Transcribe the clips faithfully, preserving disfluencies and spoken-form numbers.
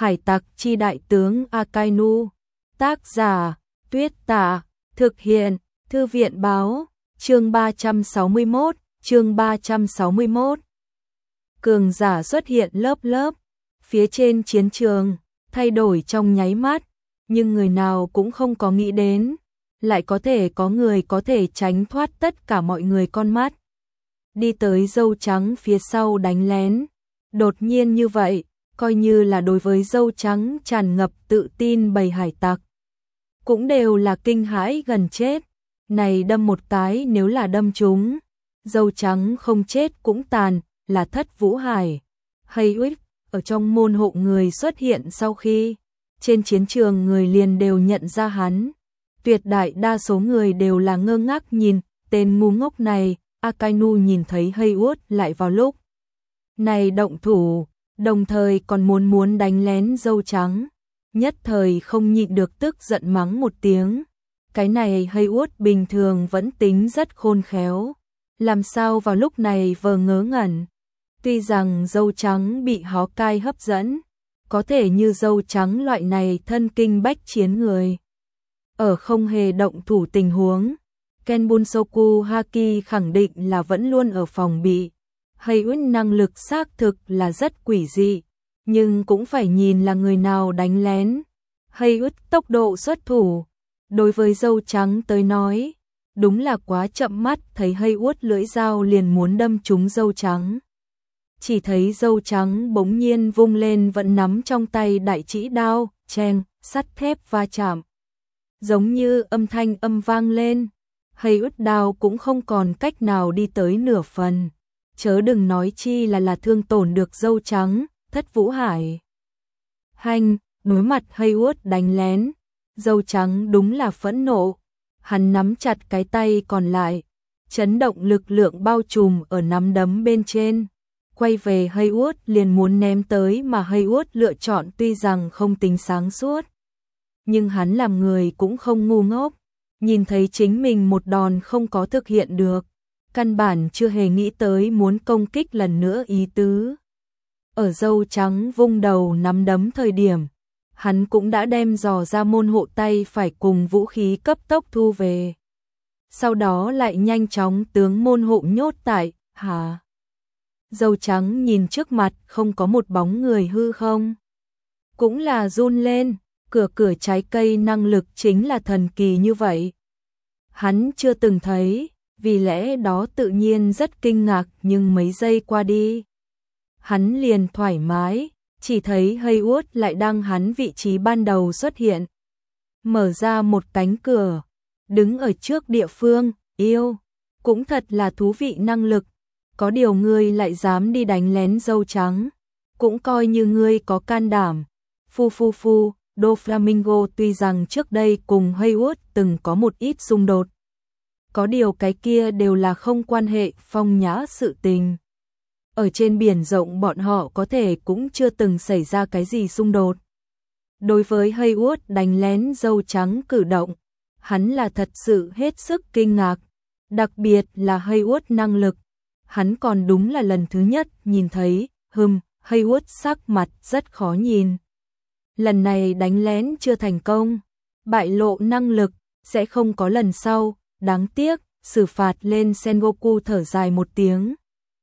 Hải tặc chi đại tướng Akainu. Tác giả Tuyết Tả. Thực hiện Thư viện báo. Chương ba trăm sáu mươi mốt. Chương ba trăm sáu mươi mốt. Cường giả xuất hiện lớp lớp. Phía trên chiến trường, thay đổi trong nháy mắt. Nhưng người nào cũng không có nghĩ đến. Lại có thể có người có thể tránh thoát tất cả mọi người con mắt. Đi tới dâu trắng phía sau đánh lén. Đột nhiên như vậy, coi như là đối với dâu trắng tràn ngập tự tin bầy hải tặc. Cũng đều là kinh hãi gần chết. Này đâm một cái nếu là đâm chúng. Dâu trắng không chết cũng tàn, là Thất Vũ Hải. Hay ích, ở trong môn hộ người xuất hiện sau khi. Trên chiến trường người liền đều nhận ra hắn. Tuyệt đại đa số người đều là ngơ ngác nhìn, tên ngu ngốc này. Akainu nhìn thấy Haywood lại vào lúc này động thủ, đồng thời còn muốn muốn đánh lén dâu trắng. Nhất thời không nhịn được tức giận mắng một tiếng. Cái này Haywood bình thường vẫn tính rất khôn khéo. Làm sao vào lúc này vờ ngớ ngẩn. Tuy rằng dâu trắng bị Hawkeye hấp dẫn, có thể như dâu trắng loại này thân kinh bách chiến người. Ở không hề động thủ tình huống, Ken Bunsoku Haki khẳng định là vẫn luôn ở phòng bị. Haywood năng lực xác thực là rất quỷ dị, nhưng cũng phải nhìn là người nào đánh lén. Haywood tốc độ xuất thủ, đối với dâu trắng tới nói, đúng là quá chậm mắt, thấy Haywood lưỡi dao liền muốn đâm trúng dâu trắng. Chỉ thấy dâu trắng bỗng nhiên vung lên vẫn nắm trong tay đại trĩ đao, cheng, sắt thép va chạm. Giống như âm thanh âm vang lên. Haywood đao cũng không còn cách nào đi tới nửa phần. Chớ đừng nói chi là là thương tổn được dâu trắng, Thất Vũ Hải. Hành, đối mặt Haywood đánh lén. Dâu trắng đúng là phẫn nộ. Hắn nắm chặt cái tay còn lại. Chấn động lực lượng bao trùm ở nắm đấm bên trên. Quay về Haywood liền muốn ném tới mà Haywood lựa chọn tuy rằng không tính sáng suốt. Nhưng hắn làm người cũng không ngu ngốc. Nhìn thấy chính mình một đòn không có thực hiện được. Căn bản chưa hề nghĩ tới muốn công kích lần nữa ý tứ. Ở dâu trắng vung đầu nắm đấm thời điểm. Hắn cũng đã đem dò ra môn hộ tay phải cùng vũ khí cấp tốc thu về. Sau đó lại nhanh chóng tướng môn hộ nhốt tại, hả? Dâu trắng nhìn trước mặt không có một bóng người hư không? Cũng là run lên, cửa cửa trái cây năng lực chính là thần kỳ như vậy. Hắn chưa từng thấy, vì lẽ đó tự nhiên rất kinh ngạc nhưng mấy giây qua đi. Hắn liền thoải mái, chỉ thấy Haywood lại đang hắn vị trí ban đầu xuất hiện. Mở ra một cánh cửa, đứng ở trước địa phương, yêu, cũng thật là thú vị năng lực. Có điều ngươi lại dám đi đánh lén dâu trắng, cũng coi như ngươi có can đảm. Phu phu phu, Doflamingo tuy rằng trước đây cùng Haywood từng có một ít xung đột. Có điều cái kia đều là không quan hệ phong nhã sự tình. Ở trên biển rộng bọn họ có thể cũng chưa từng xảy ra cái gì xung đột. Đối với Haywood đánh lén dâu trắng cử động, hắn là thật sự hết sức kinh ngạc. Đặc biệt là Haywood năng lực. Hắn còn đúng là lần thứ nhất nhìn thấy, hừm, Haywood sắc mặt rất khó nhìn. Lần này đánh lén chưa thành công, bại lộ năng lực, sẽ không có lần sau, đáng tiếc, xử phạt lên Sengoku thở dài một tiếng.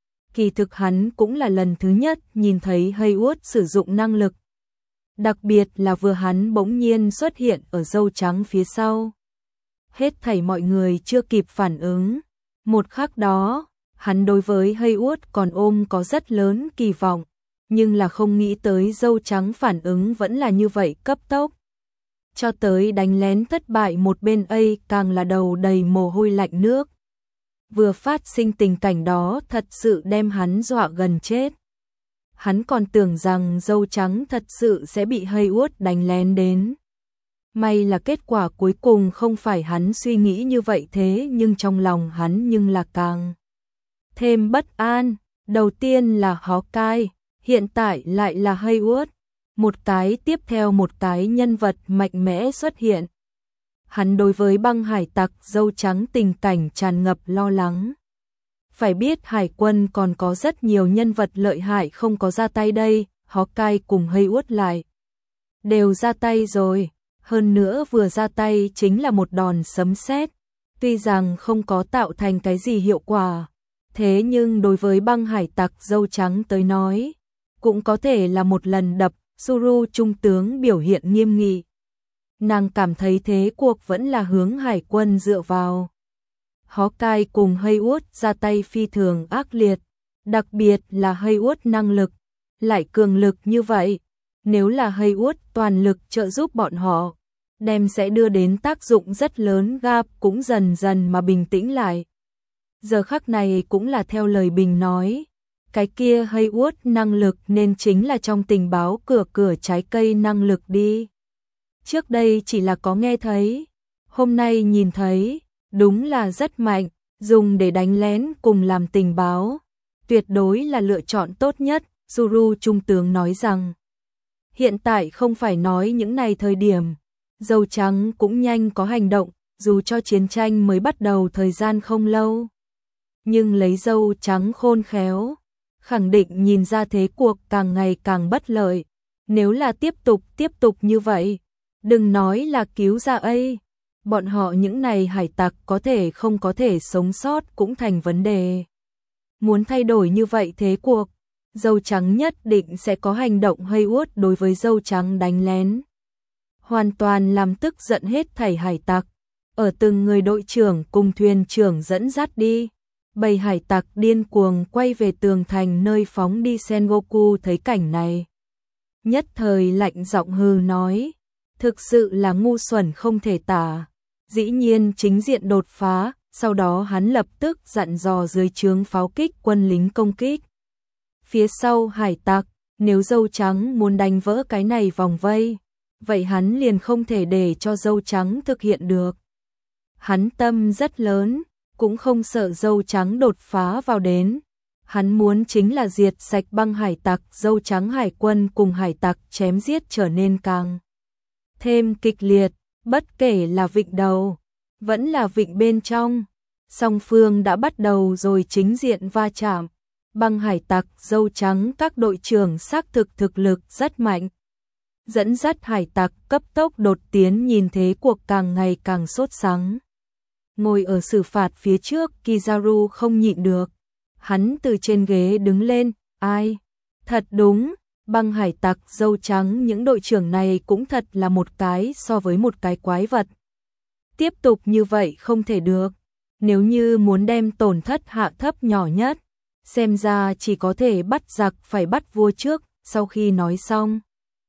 Kỳ thực hắn cũng là lần thứ nhất nhìn thấy Haywood sử dụng năng lực. Đặc biệt là vừa hắn bỗng nhiên xuất hiện ở dâu trắng phía sau. Hết thảy mọi người chưa kịp phản ứng. Một khắc đó, hắn đối với Haywood còn ôm có rất lớn kỳ vọng. Nhưng là không nghĩ tới dâu trắng phản ứng vẫn là như vậy cấp tốc. Cho tới đánh lén thất bại một bên A càng là đầu đầy mồ hôi lạnh nước. Vừa phát sinh tình cảnh đó thật sự đem hắn dọa gần chết. Hắn còn tưởng rằng dâu trắng thật sự sẽ bị Haywood đánh lén đến. May là kết quả cuối cùng không phải hắn suy nghĩ như vậy thế nhưng trong lòng hắn nhưng là càng thêm bất an. Đầu tiên là Hawkeye, hiện tại lại là Haywood. Một cái tiếp theo một cái nhân vật mạnh mẽ xuất hiện. Hắn đối với băng hải tặc dâu trắng tình cảnh tràn ngập lo lắng. Phải biết hải quân còn có rất nhiều nhân vật lợi hại không có ra tay đây, Hawkeye cùng Haywood lại đều ra tay rồi, hơn nữa vừa ra tay chính là một đòn sấm sét, tuy rằng không có tạo thành cái gì hiệu quả, thế nhưng đối với băng hải tặc dâu trắng tới nói, cũng có thể là một lần đập. Zuru trung tướng biểu hiện nghiêm nghị. Nàng cảm thấy thế cuộc vẫn là hướng hải quân dựa vào. Hawkeye cùng Haywood ra tay phi thường ác liệt, đặc biệt là Haywood năng lực lại cường lực như vậy, nếu là Haywood toàn lực trợ giúp bọn họ, đem sẽ đưa đến tác dụng rất lớn. Gap cũng dần dần mà bình tĩnh lại. Giờ khắc này cũng là theo lời Bình nói, cái kia Haywood năng lực nên chính là trong tình báo cửa cửa trái cây năng lực đi. Trước đây chỉ là có nghe thấy, hôm nay nhìn thấy, đúng là rất mạnh, dùng để đánh lén cùng làm tình báo, tuyệt đối là lựa chọn tốt nhất. Zuru trung tướng nói rằng, hiện tại không phải nói những này thời điểm, dâu trắng cũng nhanh có hành động, dù cho chiến tranh mới bắt đầu thời gian không lâu. Nhưng lấy dâu trắng khôn khéo, khẳng định nhìn ra thế cuộc càng ngày càng bất lợi, nếu là tiếp tục tiếp tục như vậy, đừng nói là cứu ra ấy, bọn họ những này hải tặc có thể không có thể sống sót cũng thành vấn đề. Muốn thay đổi như vậy thế cuộc, dâu trắng nhất định sẽ có hành động. Haywood đối với dâu trắng đánh lén, hoàn toàn làm tức giận hết thảy hải tặc, ở từng người đội trưởng cùng thuyền trưởng dẫn dắt đi. Bầy hải tặc điên cuồng quay về tường thành nơi phóng đi. Sengoku thấy cảnh này, nhất thời lạnh giọng hừ nói, thực sự là ngu xuẩn không thể tả, dĩ nhiên chính diện đột phá. Sau đó hắn lập tức dặn dò dưới trướng pháo kích quân lính công kích phía sau hải tặc, nếu dâu trắng muốn đánh vỡ cái này vòng vây, vậy hắn liền không thể để cho dâu trắng thực hiện được. Hắn tâm rất lớn, cũng không sợ dâu trắng đột phá vào đến, hắn muốn chính là diệt sạch băng hải tặc. Dâu trắng hải quân cùng hải tặc chém giết trở nên càng thêm kịch liệt, bất kể là vịnh đầu, vẫn là vịnh bên trong, song phương đã bắt đầu rồi chính diện va chạm. Băng hải tặc dâu trắng các đội trưởng xác thực thực lực rất mạnh, dẫn dắt hải tặc cấp tốc đột tiến. Nhìn thế cuộc càng ngày càng sốt sắng, ngồi ở xử phạt phía trước Kizaru không nhịn được, hắn từ trên ghế đứng lên, ai? Thật đúng, băng hải tặc dâu trắng những đội trưởng này cũng thật là một cái so với một cái quái vật. Tiếp tục như vậy không thể được, nếu như muốn đem tổn thất hạ thấp nhỏ nhất, xem ra chỉ có thể bắt giặc phải bắt vua trước. Sau khi nói xong,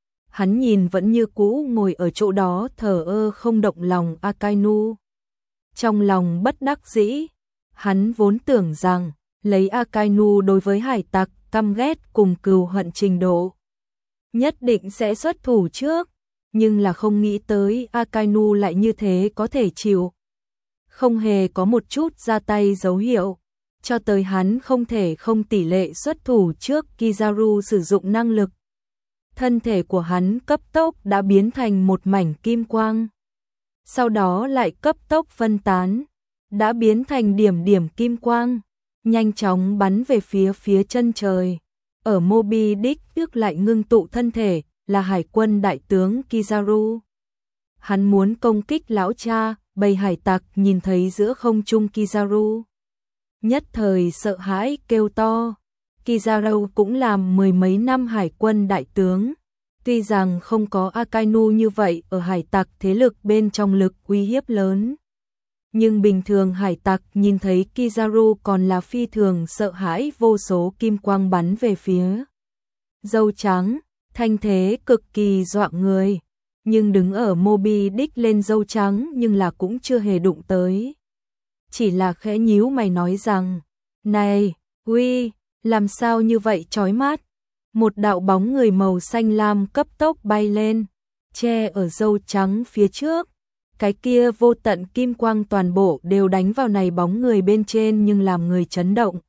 hắn nhìn vẫn như cũ ngồi ở chỗ đó thờ ơ không động lòng Akainu. Trong lòng bất đắc dĩ, hắn vốn tưởng rằng lấy Akainu đối với hải tặc căm ghét cùng cừu hận trình độ, nhất định sẽ xuất thủ trước, nhưng là không nghĩ tới Akainu lại như thế có thể chịu. Không hề có một chút ra tay dấu hiệu, cho tới hắn không thể không tỷ lệ xuất thủ trước Kizaru sử dụng năng lực. Thân thể của hắn cấp tốc đã biến thành một mảnh kim quang, sau đó lại cấp tốc phân tán, đã biến thành điểm điểm kim quang, nhanh chóng bắn về phía phía chân trời. Ở Moby Dick trước lại ngưng tụ thân thể, là hải quân đại tướng Kizaru. Hắn muốn công kích lão cha. Bầy hải tặc nhìn thấy giữa không trung Kizaru, nhất thời sợ hãi kêu to. Kizaru cũng làm mười mấy năm hải quân đại tướng, tuy rằng không có Akainu như vậy ở hải tặc thế lực bên trong lực uy hiếp lớn, nhưng bình thường hải tặc nhìn thấy Kizaru còn là phi thường sợ hãi. Vô số kim quang bắn về phía dâu trắng, thanh thế cực kỳ dọa người, nhưng đứng ở Moby Dick lên dâu trắng nhưng là cũng chưa hề đụng tới, chỉ là khẽ nhíu mày nói rằng, này, uy, làm sao như vậy chói mắt. Một đạo bóng người màu xanh lam cấp tốc bay lên, che ở dâu trắng phía trước, cái kia vô tận kim quang toàn bộ đều đánh vào này bóng người bên trên, nhưng làm người chấn động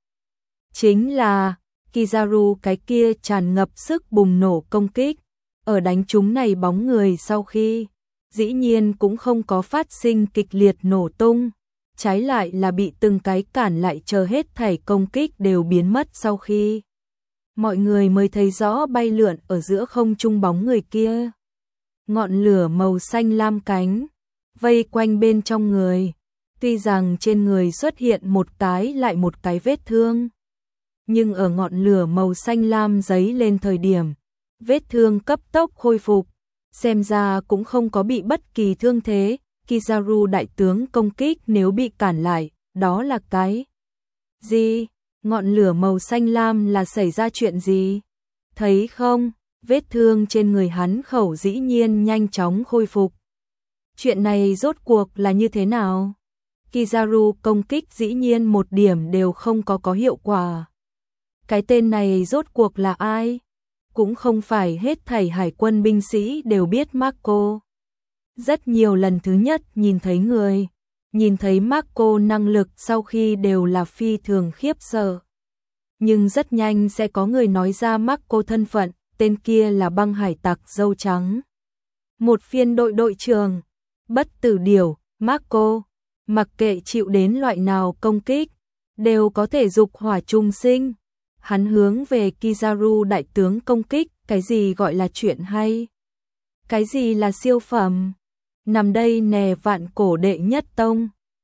chính là Kizaru cái kia tràn ngập sức bùng nổ công kích. Ở đánh trúng này bóng người sau khi, dĩ nhiên cũng không có phát sinh kịch liệt nổ tung, trái lại là bị từng cái cản lại, chờ hết thảy công kích đều biến mất sau khi mọi người mới thấy rõ bay lượn ở giữa không trung bóng người kia. ngọn lửa màu xanh lam cánh, vây quanh bên trong người. Tuy rằng trên người xuất hiện một cái lại một cái vết thương, nhưng ở ngọn lửa màu xanh lam giấy lên thời điểm, vết thương cấp tốc khôi phục, xem ra cũng không có bị bất kỳ thương thế. Kizaru đại tướng công kích nếu bị cản lại, đó là cái gì? Ngọn lửa màu xanh lam là xảy ra chuyện gì? Thấy không, vết thương trên người hắn khẩu dĩ nhiên nhanh chóng khôi phục. Chuyện này rốt cuộc là như thế nào? Kizaru công kích dĩ nhiên một điểm đều không có có hiệu quả. Cái tên này rốt cuộc là ai? Cũng không phải hết thảy hải quân binh sĩ đều biết Marco. Rất nhiều lần thứ nhất nhìn thấy người, nhìn thấy Marco năng lực sau khi đều là phi thường khiếp sợ. Nhưng rất nhanh sẽ có người nói ra Marco thân phận, tên kia là băng hải tặc dâu trắng. Một phiên đội đội trưởng, bất tử điểu, Marco, mặc kệ chịu đến loại nào công kích, đều có thể dục hỏa trùng sinh. Hắn hướng về Kizaru đại tướng công kích, cái gì gọi là chuyện hay? Cái gì là siêu phẩm? Nằm đây nè vạn cổ đệ nhất tông.